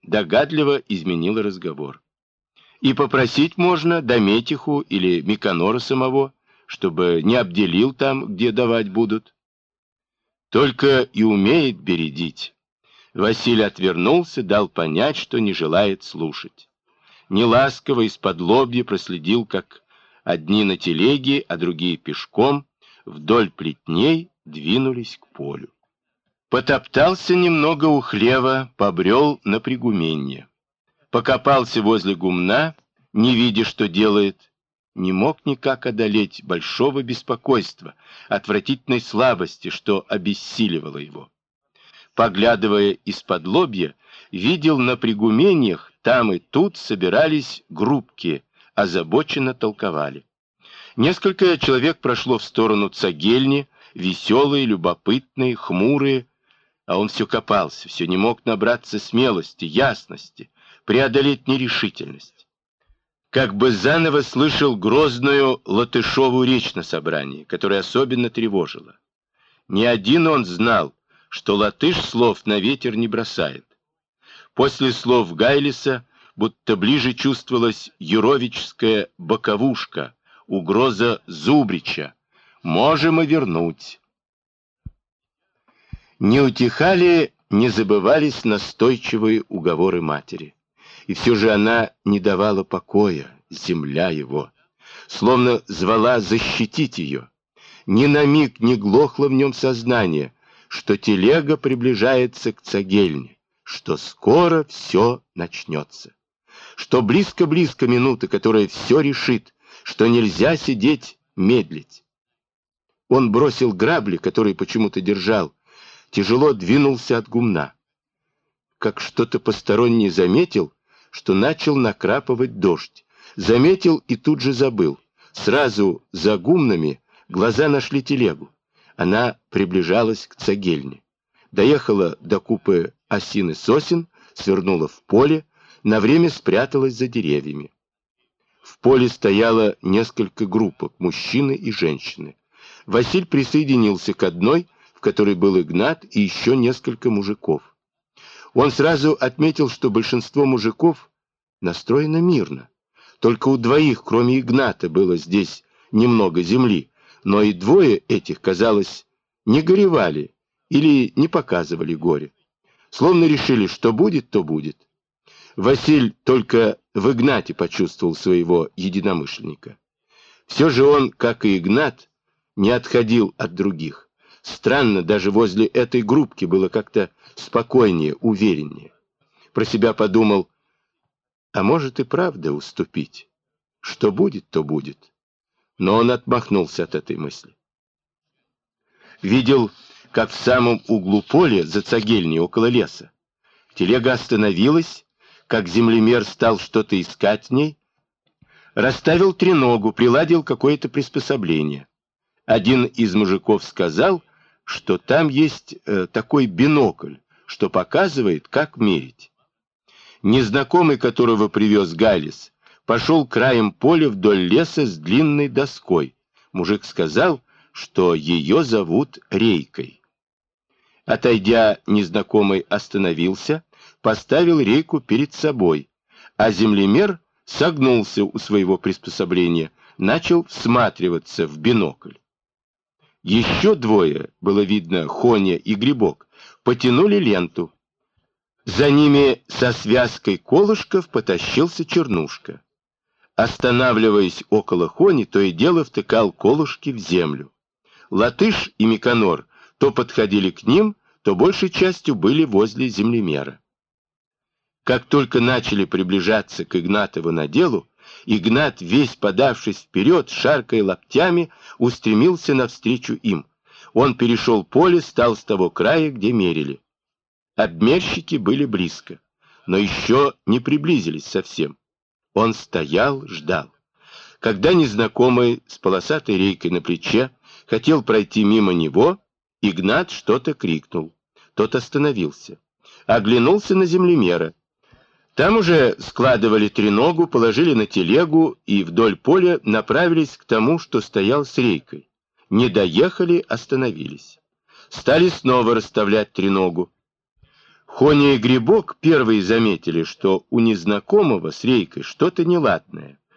догадливо изменила разговор. И попросить можно Дометиху или Миконора самого, чтобы не обделил там, где давать будут. Только и умеет бередить. Василий отвернулся, дал понять, что не желает слушать. Неласково из-под лобья проследил, как одни на телеге, а другие пешком вдоль плетней двинулись к полю. Потоптался немного у хлева, побрел на пригуменье. Покопался возле гумна, не видя, что делает. Не мог никак одолеть большого беспокойства, отвратительной слабости, что обессиливало его. Поглядывая из-под лобья, видел на пригумениях, там и тут собирались группки, озабоченно толковали. Несколько человек прошло в сторону цагельни, веселые, любопытные, хмурые, а он все копался, все не мог набраться смелости, ясности, преодолеть нерешительность. Как бы заново слышал грозную Латышеву речь на собрании, которая особенно тревожила. Не один он знал, что латыш слов на ветер не бросает. После слов Гайлиса будто ближе чувствовалась юровическая боковушка, угроза Зубрича. Можем и вернуть. Не утихали, не забывались настойчивые уговоры матери. И все же она не давала покоя, земля его, словно звала защитить ее. Ни на миг не глохло в нем сознание, что телега приближается к цагельне, что скоро все начнется, что близко-близко минута, которая все решит, что нельзя сидеть, медлить. Он бросил грабли, которые почему-то держал, тяжело двинулся от гумна. Как что-то постороннее заметил, что начал накрапывать дождь. Заметил и тут же забыл. Сразу за гумнами глаза нашли телегу. Она приближалась к цагельне. Доехала до купы осин и сосен, свернула в поле, на время спряталась за деревьями. В поле стояло несколько группок, мужчины и женщины. Василь присоединился к одной, в которой был Игнат и еще несколько мужиков. Он сразу отметил, что большинство мужиков настроено мирно. Только у двоих, кроме Игната, было здесь немного земли, но и двое этих, казалось, не горевали или не показывали горе. Словно решили, что будет, то будет. Василь только в Игнате почувствовал своего единомышленника. Все же он, как и Игнат, не отходил от других. Странно, даже возле этой группки было как-то спокойнее, увереннее. Про себя подумал, а может и правда уступить. Что будет, то будет. Но он отмахнулся от этой мысли. Видел, как в самом углу поля, за цагельней, около леса, телега остановилась, как землемер стал что-то искать в ней, расставил треногу, приладил какое-то приспособление. Один из мужиков сказал, что там есть такой бинокль, что показывает, как мерить. Незнакомый, которого привез Гайлис, пошел краем поля вдоль леса с длинной доской. Мужик сказал, что ее зовут Рейкой. Отойдя, незнакомый остановился, поставил Рейку перед собой, а землемер согнулся у своего приспособления, начал всматриваться в бинокль. Еще двое, было видно, Хоня и Грибок, потянули ленту. За ними со связкой колышков потащился Чернушка. Останавливаясь около Хони, то и дело втыкал колышки в землю. Латыш и Миконор то подходили к ним, то большей частью были возле землемера. Как только начали приближаться к Игнатову наделу, Игнат, весь подавшись вперед, шаркая локтями, устремился навстречу им. Он перешел поле, стал с того края, где мерили. Обмерщики были близко, но еще не приблизились совсем. Он стоял, ждал. Когда незнакомый с полосатой рейкой на плече хотел пройти мимо него, Игнат что-то крикнул. Тот остановился. Оглянулся на землемера. Там уже складывали треногу, положили на телегу и вдоль поля направились к тому, что стоял с рейкой. Не доехали, остановились. Стали снова расставлять треногу. Хоня и Грибок первые заметили, что у незнакомого с Рейкой что-то неладное.